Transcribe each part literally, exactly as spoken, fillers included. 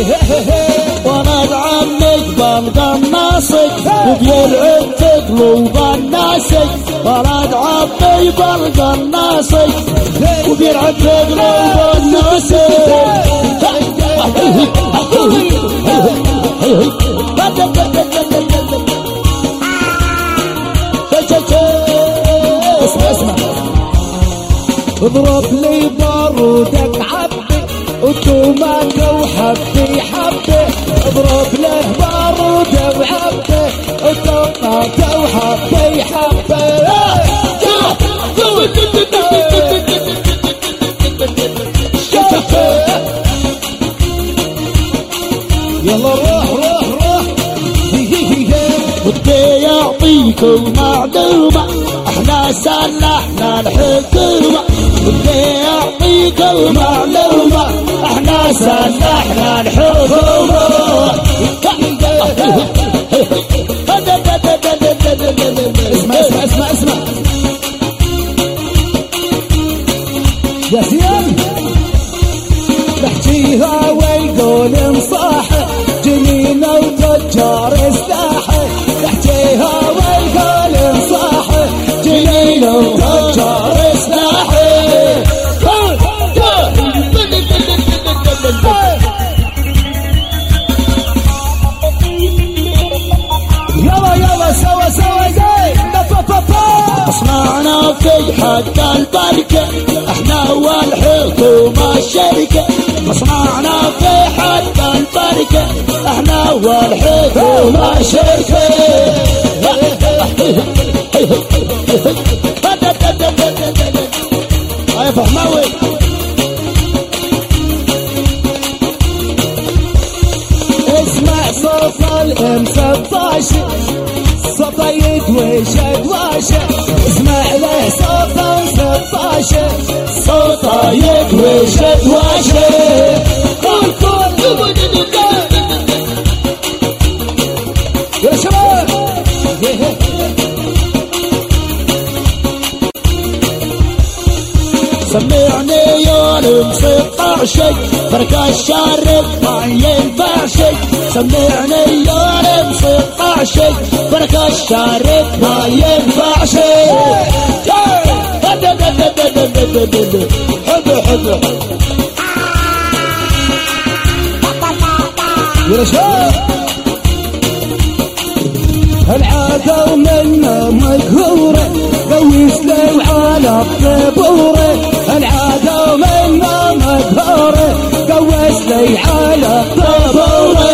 ولد عمك بالقناصك وبيلعب في قلوب الناسك. ولد عمي بالقناصك وبيلعب في قلوب الناسك. اسمع اسمع اضرب لي بارودك عبي وتومك وحبي حبي. اضرب له بارودك وعبي وتومك وحبي حبي. يلا روح روح روح. ودي يعطيكم معلومة احنا سلحنا الحكومة. ودي يعطيكم معلومة احنا سلحنا الحكومة. اسمع اسمع اسمع اسمع يا زين نحكيها والقول انصاحه جنينه وتجار سلاحه. نحكيها والقول انصاحه جنينه وتجار سلاحه. يلا يلا سوا سوا زي اصنعنا في حق البركة احنا والحكومة الشركة. مصنعنا في حق البركة احنا والحكومة الشركة. يا فهماوي اسمع صوت الام ستاشر صوت يدوش ادواشة. اسمع له صوت ام ستاشر صوت يدوش ادواشة. كل كل يا شباب سمعني يوم ستاشر فرق الشارب ما ينفع شي. سمعني يوم ستاشر فرق الشارب ما ينفع شي. حب حب يا شباب العادة ومنا مقهورة قويس لو على الطبورة. العادة ومنا مقهورة قويس لي على الطبورة.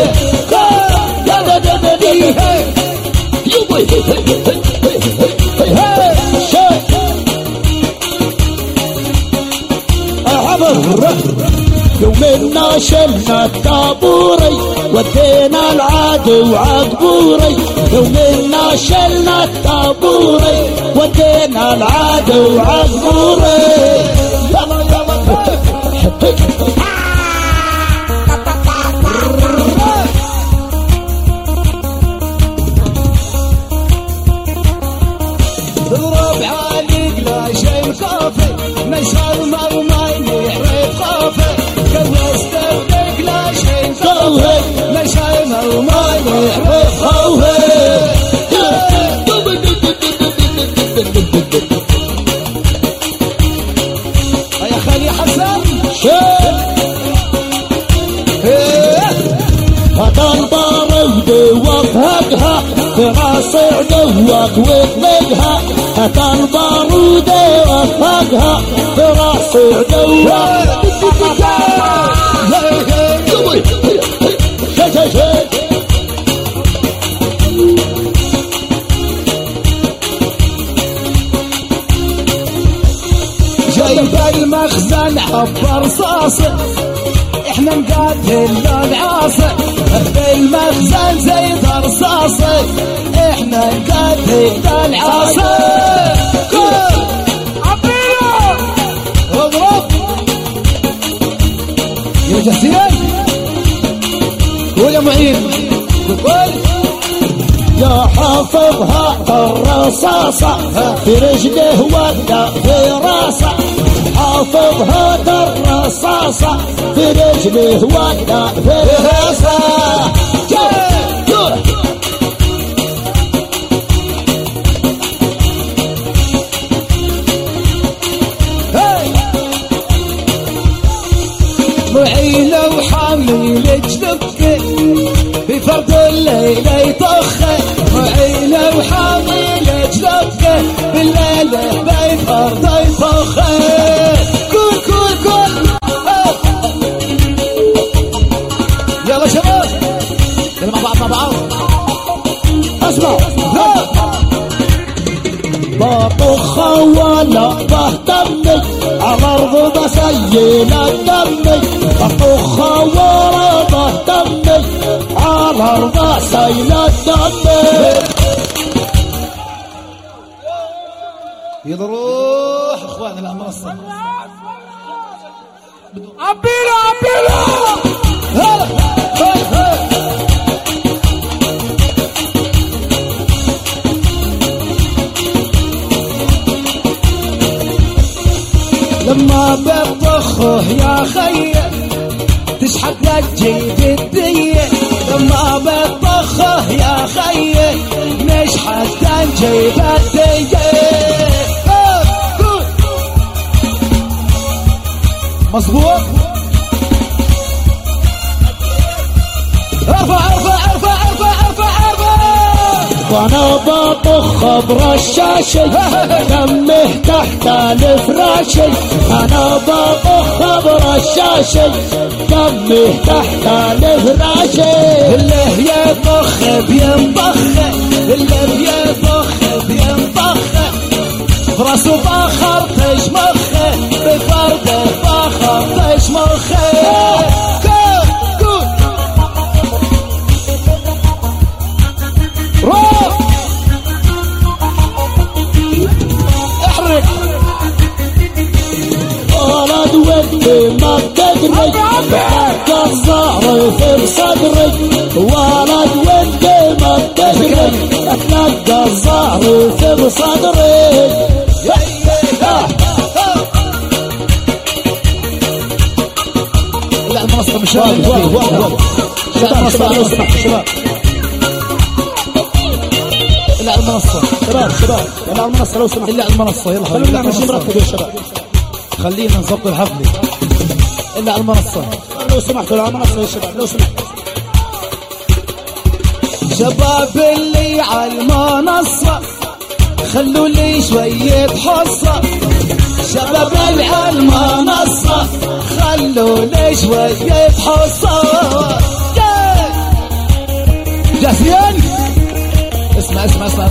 يومنا شلنا الطابوري ودينا العدو عقبوري. يومنا شلنا الطابوري ودينا العدو عقبوري. يلا يلا ضرب عليك لا شيء خافي مشعل مرمى يحرق خافي. كوست ودك لا شيء خافي مشعل مرمى يحرق خافي. يا خالي حسن شيل هذا البارود وفهقها براس عدوك واطلقها. هذا البارود وفهقها براس عدوك. جايب المخزن حب رصاصه احنا نقاتل العاصي. بالمخزن زيد رصاصه احنا نقاتل العاصي. عبيله اضرب يا جسيم. قول يا معين قول يا حافظها الرصاصة في رجله ولا في راسه. حافظها الرصاصة رصاصة في رجله ولا في راسه. معيلة وحامل جلبك في فرد الليل يطخه. معيلة وحامل جلبك بالليل في فرد يطخه. كل كل كل يلا شباب يلا مع بعض مع بعض. اسمع بطخة ولا بهتمي على الارض بسيل الدمي. بطخة ولا بهتمي على الارض سيل الدمي. يضروح اخواننا المنصة. عبيله عبيله هلا هلا هلا. لما بطخه يا خي تشحت لك جيب الدية. لما بطخه يا خي نشحت جيب الدية. مظبوط. ارفع ارفع ارفع ارفع ارفع ارفع. وانا بطخ برشاشي دمه تحت الفراشي. انا بطخ برشاشي دمه تحت الفراشي. اللي يطخ بينطخ اللي بيطخ بينطخ براسه فخر تشمخه بفرده فخر تشمخه. روح احرق. ولد ودي ما بتدري تلقى الزهر في صدري. ولد ودي ما بتدري تلقى الزهر في صدري. لا المنصة مش واقف واقف واقف. لا المنصة لو سمحت شباب. لا المنصة شباب شباب لا المنصة لو سمحت. لا المنصة يلا خلونا نعمل شيء مرتب يا شباب. خلينا نظبط الحفلة. إلا المنصة لو سمحتوا لا المنصة يا شباب لو سمحتوا. شباب اللي على المنصة خلوا لي شوية حصة. شباب اللي على المنصة خلوا لي شوية حصة. جاسيان اسمع اسمع اسمع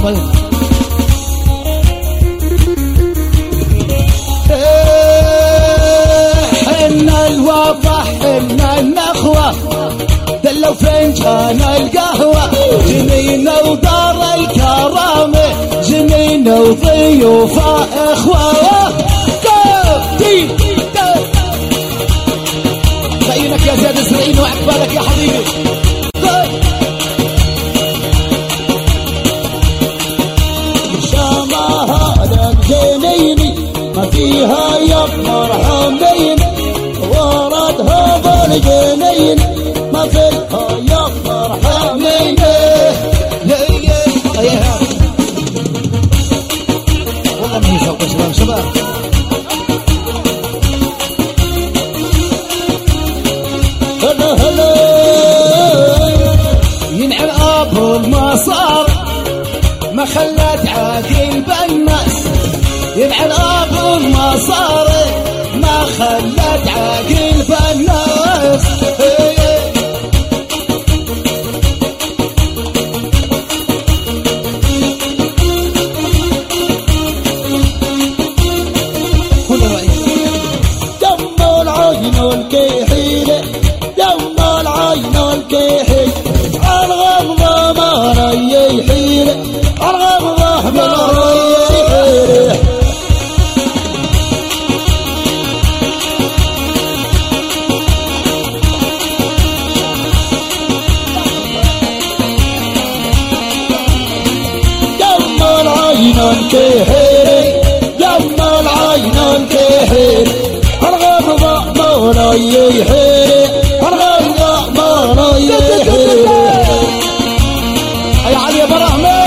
حنا الوضح حنا النخوة دلوا فنجان القهوة. جنينة ودار الكرامة جنينة وضيوفة اخوة. دين زينك يا زياد السرعين وعقبالك يا حبيبي. شامها جنيني ما فيها يطمر حميني. وردها بالجنين ما فيها يطمر حميني. والله ما يسوق شباب شباب. هلا هلا ينعل ابو المصار ما خلت عاقل بالناس. ينعل ابو المصار ما خلت عاقل بالناس. كل رأي دم العين الكحيل دم العين الكحيل. الغضب ما ري حيل الغضب ما ري حيل. دم العين الكحيل دم العين الكحيل. الغضب ما رايي حيري فرغنا ما رايي حيري يا علي يا برحمة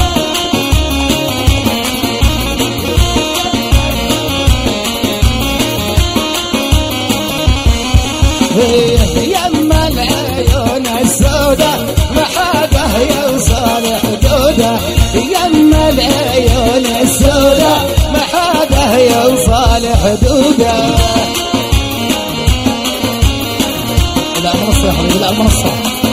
يما العيون السوداء ما حدا يوصل حدوده يما العيون السوداء ما حدا يوصل حدوده لا المنصة يا حبيبي لا المنصة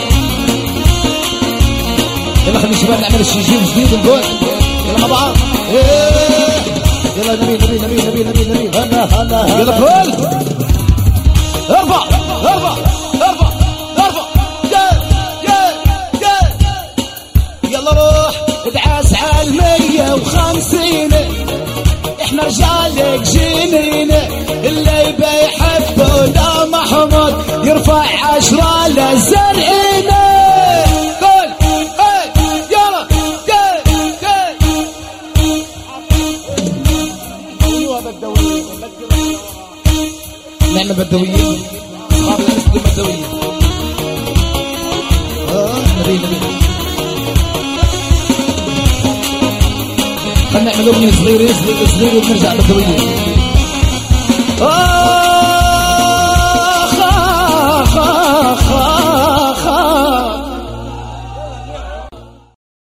يلا خلينا شباب نعمل شي جديد نقول يلا مع بعض يلا نبي نبي نبي نبي نبي نبي هلا هلا يلا كل ارفع ارفع ارفع ارفع جاي جاي جاي يلا روح ادعس على المية وخمسين احنا رجالك جنين اللي يبي يحبونا محمود يرفع عشرة للزرعين قول اي يلا جاي جاي ايوه بدويين نعمل بدويين صار نسبة بدويين اه نبي نبي خلنا نعمل اغنية صغيرة صغيرة صغيرة ونرجع بدويين اه